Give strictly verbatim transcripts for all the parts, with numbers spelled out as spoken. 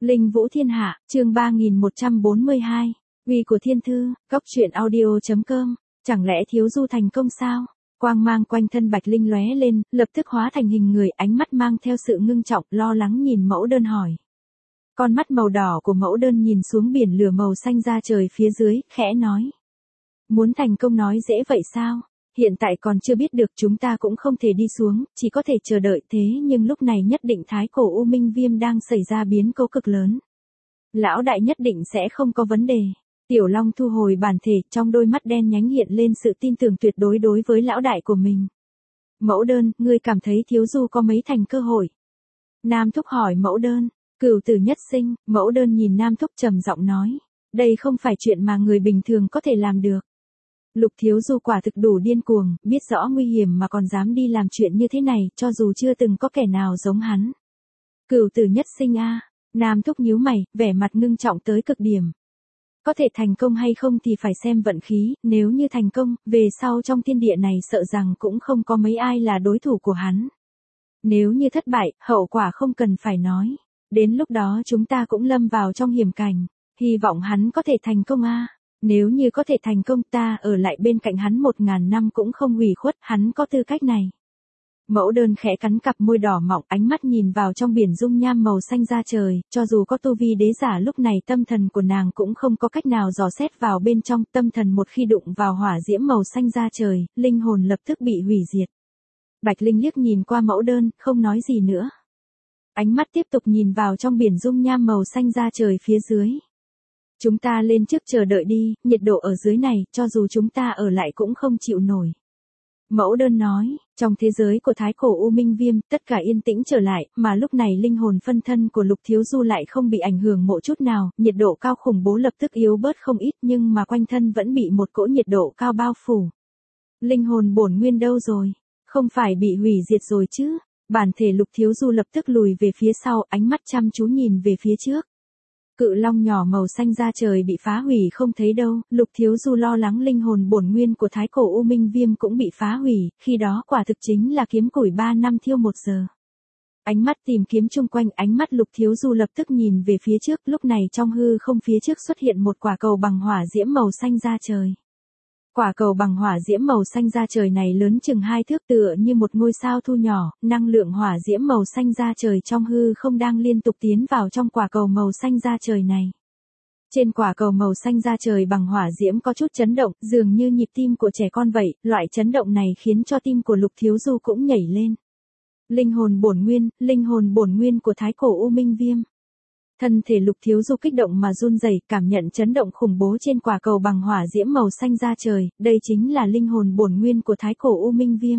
Linh Vũ Thiên Hạ, chương ba nghìn một trăm bốn mươi hai. Uy của Thiên Thư, Cốc truyện audio chấm com. Chẳng lẽ Thiếu Du thành công sao? Quang mang quanh thân Bạch Linh lóe lên, lập tức hóa thành hình người, ánh mắt mang theo sự ngưng trọng, lo lắng nhìn Mẫu Đơn hỏi. Con mắt màu đỏ của Mẫu Đơn nhìn xuống biển lửa màu xanh ra trời phía dưới, khẽ nói. Muốn thành công nói dễ vậy sao? Hiện tại còn chưa biết được, chúng ta cũng không thể đi xuống, chỉ có thể chờ đợi. Thế nhưng lúc này nhất định Thái Cổ U Minh Viêm đang xảy ra biến cố cực lớn. Lão đại nhất định sẽ không có vấn đề. Tiểu Long thu hồi bản thể, trong đôi mắt đen nhánh hiện lên sự tin tưởng tuyệt đối đối với lão đại của mình. Mẫu Đơn, ngươi cảm thấy Thiếu Du có mấy thành cơ hội? Nam Thúc hỏi Mẫu Đơn. Cửu tử nhất sinh. Mẫu Đơn nhìn Nam Thúc trầm giọng nói. Đây không phải chuyện mà người bình thường có thể làm được. Lục Thiếu Du quả thực đủ điên cuồng, biết rõ nguy hiểm mà còn dám đi làm chuyện như thế này, cho dù chưa từng có kẻ nào giống hắn. Cửu tử nhất sinh a. Nam Thúc nhíu mày, vẻ mặt ngưng trọng tới cực điểm. Có thể thành công hay không thì phải xem vận khí, nếu như thành công, về sau trong thiên địa này sợ rằng cũng không có mấy ai là đối thủ của hắn. Nếu như thất bại, hậu quả không cần phải nói. Đến lúc đó chúng ta cũng lâm vào trong hiểm cảnh. Hy vọng hắn có thể thành công a. Nếu như có thể thành công, ta ở lại bên cạnh hắn một ngàn năm cũng không hủy khuất, hắn có tư cách này. Mẫu Đơn khẽ cắn cặp môi đỏ mọng, ánh mắt nhìn vào trong biển dung nham màu xanh ra trời, cho dù có tu vi đế giả lúc này tâm thần của nàng cũng không có cách nào dò xét vào bên trong, tâm thần một khi đụng vào hỏa diễm màu xanh ra trời, linh hồn lập tức bị hủy diệt. Bạch Linh liếc nhìn qua Mẫu Đơn, không nói gì nữa. Ánh mắt tiếp tục nhìn vào trong biển dung nham màu xanh ra trời phía dưới. Chúng ta lên trước chờ đợi đi, nhiệt độ ở dưới này, cho dù chúng ta ở lại cũng không chịu nổi. Mẫu Đơn nói, trong thế giới của Thái Cổ U Minh Viêm, tất cả yên tĩnh trở lại, mà lúc này linh hồn phân thân của Lục Thiếu Du lại không bị ảnh hưởng một chút nào, nhiệt độ cao khủng bố lập tức yếu bớt không ít, nhưng mà quanh thân vẫn bị một cỗ nhiệt độ cao bao phủ. Linh hồn bổn nguyên đâu rồi? Không phải bị hủy diệt rồi chứ? Bản thể Lục Thiếu Du lập tức lùi về phía sau, ánh mắt chăm chú nhìn về phía trước. Cự long nhỏ màu xanh ra trời bị phá hủy không thấy đâu, Lục Thiếu Du lo lắng linh hồn bổn nguyên của Thái Cổ U Minh Viêm cũng bị phá hủy, khi đó quả thực chính là kiếm củi ba năm thiêu một giờ. Ánh mắt tìm kiếm chung quanh, ánh mắt Lục Thiếu Du lập tức nhìn về phía trước, lúc này trong hư không phía trước xuất hiện một quả cầu bằng hỏa diễm màu xanh ra trời. Quả cầu bằng hỏa diễm màu xanh ra trời này lớn chừng hai thước, tựa như một ngôi sao thu nhỏ, năng lượng hỏa diễm màu xanh ra trời trong hư không đang liên tục tiến vào trong quả cầu màu xanh ra trời này. Trên quả cầu màu xanh ra trời bằng hỏa diễm có chút chấn động, dường như nhịp tim của trẻ con vậy, loại chấn động này khiến cho tim của Lục Thiếu Du cũng nhảy lên. Linh hồn bổn nguyên, linh hồn bổn nguyên của Thái Cổ U Minh Viêm. Thân thể Lục Thiếu Du kích động mà run rẩy, cảm nhận chấn động khủng bố trên quả cầu bằng hỏa diễm màu xanh ra trời, đây chính là linh hồn bổn nguyên của Thái Cổ U Minh Viêm.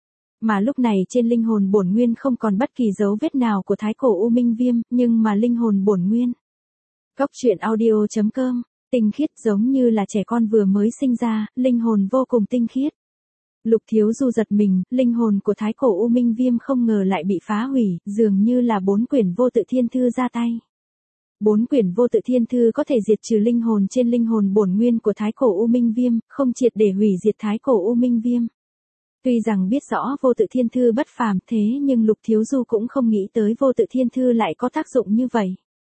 Mà lúc này trên linh hồn bổn nguyên không còn bất kỳ dấu vết nào của Thái Cổ U Minh Viêm, nhưng mà linh hồn bổn nguyên. Cốc truyện audio chấm com, tinh khiết giống như là trẻ con vừa mới sinh ra, linh hồn vô cùng tinh khiết. Lục Thiếu Du giật mình, linh hồn của Thái Cổ U Minh Viêm không ngờ lại bị phá hủy, dường như là bốn quyển vô tự thiên thư ra tay. Bốn quyển vô tự thiên thư có thể diệt trừ linh hồn trên linh hồn bổn nguyên của Thái Cổ U Minh Viêm, không triệt để hủy diệt Thái Cổ U Minh Viêm. Tuy rằng biết rõ vô tự thiên thư bất phàm, thế nhưng Lục Thiếu Du cũng không nghĩ tới vô tự thiên thư lại có tác dụng như vậy.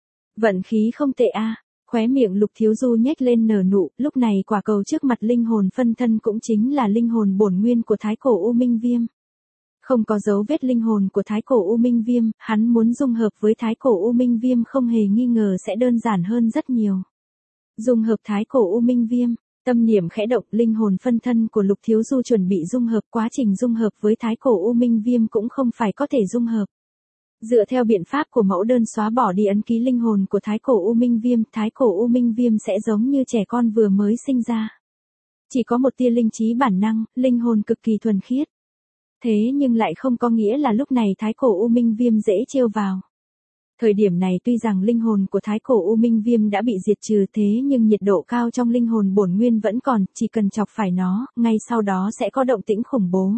Vận khí không tệ a. Khóe miệng Lục Thiếu Du nhếch lên nở nụ, lúc này quả cầu trước mặt linh hồn phân thân cũng chính là linh hồn bổn nguyên của Thái Cổ U Minh Viêm. Không có dấu vết linh hồn của Thái Cổ U Minh Viêm, hắn muốn dung hợp với Thái Cổ U Minh Viêm không hề nghi ngờ sẽ đơn giản hơn rất nhiều. Dung hợp Thái Cổ U Minh Viêm, tâm niệm khẽ động, linh hồn phân thân của Lục Thiếu Du chuẩn bị dung hợp, quá trình dung hợp với Thái Cổ U Minh Viêm cũng không phải có thể dung hợp. Dựa theo biện pháp của Mẫu Đơn xóa bỏ đi ấn ký linh hồn của Thái Cổ U Minh Viêm, Thái Cổ U Minh Viêm sẽ giống như trẻ con vừa mới sinh ra. Chỉ có một tia linh trí bản năng, linh hồn cực kỳ thuần khiết. Thế nhưng lại không có nghĩa là lúc này Thái Cổ U Minh Viêm dễ trêu vào. Thời điểm này tuy rằng linh hồn của Thái Cổ U Minh Viêm đã bị diệt trừ, thế nhưng nhiệt độ cao trong linh hồn bổn nguyên vẫn còn, chỉ cần chọc phải nó, ngay sau đó sẽ có động tĩnh khủng bố.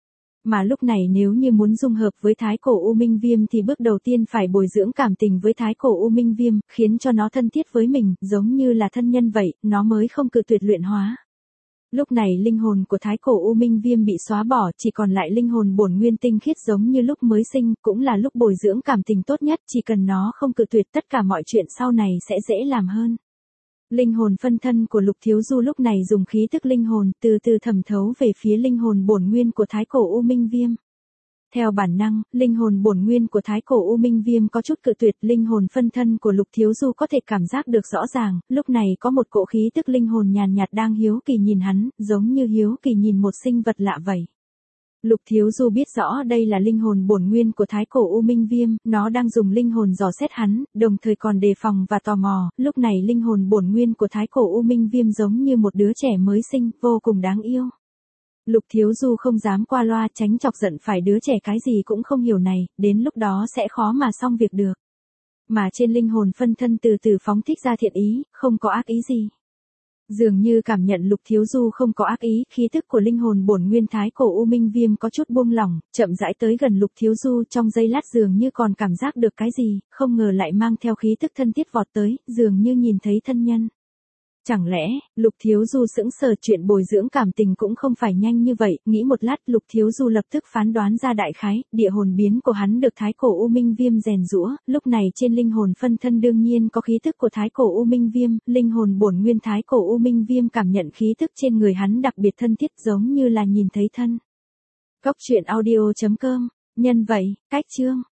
Mà lúc này nếu như muốn dung hợp với Thái Cổ U Minh Viêm thì bước đầu tiên phải bồi dưỡng cảm tình với Thái Cổ U Minh Viêm, khiến cho nó thân thiết với mình, giống như là thân nhân vậy, nó mới không cự tuyệt luyện hóa. Lúc này linh hồn của thái cổ U Minh Viêm bị xóa bỏ, chỉ còn lại linh hồn bổn nguyên tinh khiết giống như lúc mới sinh, cũng là lúc bồi dưỡng cảm tình tốt nhất, chỉ cần nó không cự tuyệt tất cả mọi chuyện sau này sẽ dễ làm hơn. Linh hồn phân thân của Lục Thiếu Du lúc này dùng khí tức linh hồn từ từ thẩm thấu về phía linh hồn bổn nguyên của thái cổ U Minh Viêm. Theo bản năng, linh hồn bổn nguyên của thái cổ U Minh Viêm có chút cự tuyệt, linh hồn phân thân của Lục Thiếu Du có thể cảm giác được rõ ràng, lúc này có một cỗ khí tức linh hồn nhàn nhạt đang hiếu kỳ nhìn hắn, giống như hiếu kỳ nhìn một sinh vật lạ vậy. Lục Thiếu Du biết rõ đây là linh hồn bổn nguyên của thái cổ U Minh Viêm, nó đang dùng linh hồn dò xét hắn, đồng thời còn đề phòng và tò mò, lúc này linh hồn bổn nguyên của thái cổ U Minh Viêm giống như một đứa trẻ mới sinh, vô cùng đáng yêu. Lục Thiếu Du không dám qua loa tránh chọc giận phải đứa trẻ cái gì cũng không hiểu này, đến lúc đó sẽ khó mà xong việc được. Mà trên linh hồn phân thân từ từ phóng thích ra thiện ý, không có ác ý gì. Dường như cảm nhận Lục Thiếu Du không có ác ý, khí thức của linh hồn bổn nguyên thái cổ U Minh Viêm có chút buông lỏng, chậm rãi tới gần Lục Thiếu Du, trong giây lát dường như còn cảm giác được cái gì, không ngờ lại mang theo khí tức thân thiết vọt tới, dường như nhìn thấy thân nhân. Chẳng lẽ, Lục Thiếu Du sững sờ, chuyện bồi dưỡng cảm tình cũng không phải nhanh như vậy, nghĩ một lát Lục Thiếu Du lập tức phán đoán ra đại khái, địa hồn biến của hắn được thái cổ U Minh Viêm rèn giũa, lúc này trên linh hồn phân thân đương nhiên có khí thức của thái cổ U Minh Viêm, linh hồn bổn nguyên thái cổ U Minh Viêm cảm nhận khí thức trên người hắn đặc biệt thân thiết giống như là nhìn thấy thân. Cốc truyện audio chấm com, nhân vậy, cách chương.